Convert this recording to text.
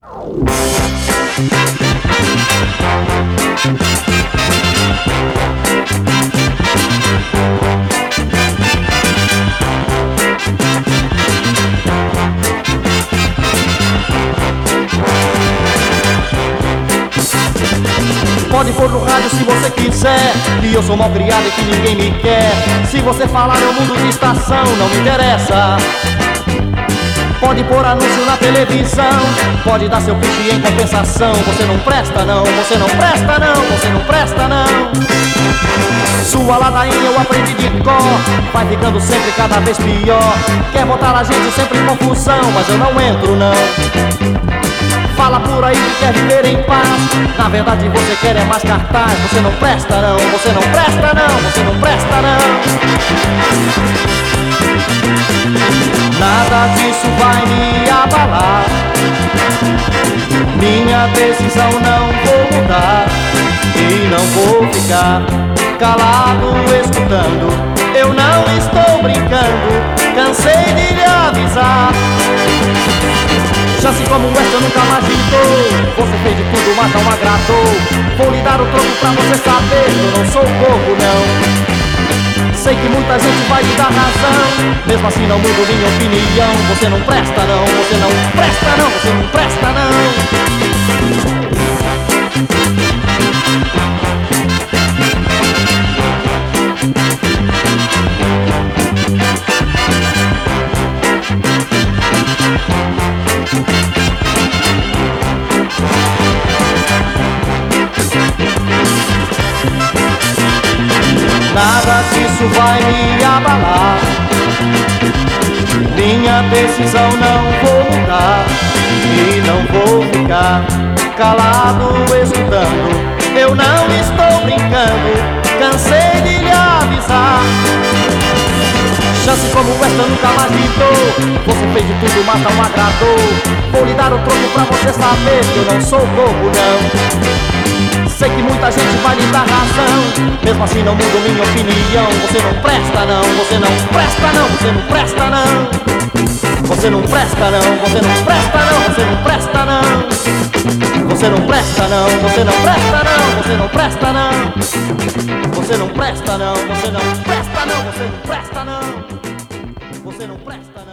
Pode pôr no rádio se você quiser, que eu sou mal criado e que ninguém me quer. Se você falar eu mudo de estação, não me interessa. Pode pôr anúncio na televisão, pode dar seu pitch em compensação. Você não presta não, você não presta não, você não presta não. Sua ladainha eu aprendi de cor, vai ficando sempre cada vez pior. Quer botar a gente sempre em confusão, mas eu não entro não. Fala por aí que quer viver em paz, na verdade você quer é mais cartaz. Você não presta não, você não presta não, você não presta não. Nada disso vai me abalar, minha decisão não vou mudar. E não vou ficar calado escutando, eu não estou brincando, cansei de lhe avisar. Chance como essa nunca mais me dou, você fez de tudo mas não agradou. Vou lhe dar o troco pra você saber que eu não sou bobo não. Sei que muita gente vai lhe dar razão, mesmo assim não mudo minha opinião. Você não presta não, você não presta não, você não presta não. Nada disso vai me abalar, minha decisão não vou mudar. E não vou ficar calado escutando, eu não estou brincando, cansei de lhe avisar. Chance como esta nunca mais me dou, você fez de tudo mas não agradou. Vou lhe dar o troco pra você saber que eu não sou bobo não. Sei que muita gente vai lhe dar razão, mesmo assim não mudo minha opinião. Você não presta não, você não presta não, você não presta não. Você não presta não, você não presta não, você não presta não. Você não presta não, você não presta não, você não presta não. Você não presta não, você não presta não, você não presta não. Você não presta não.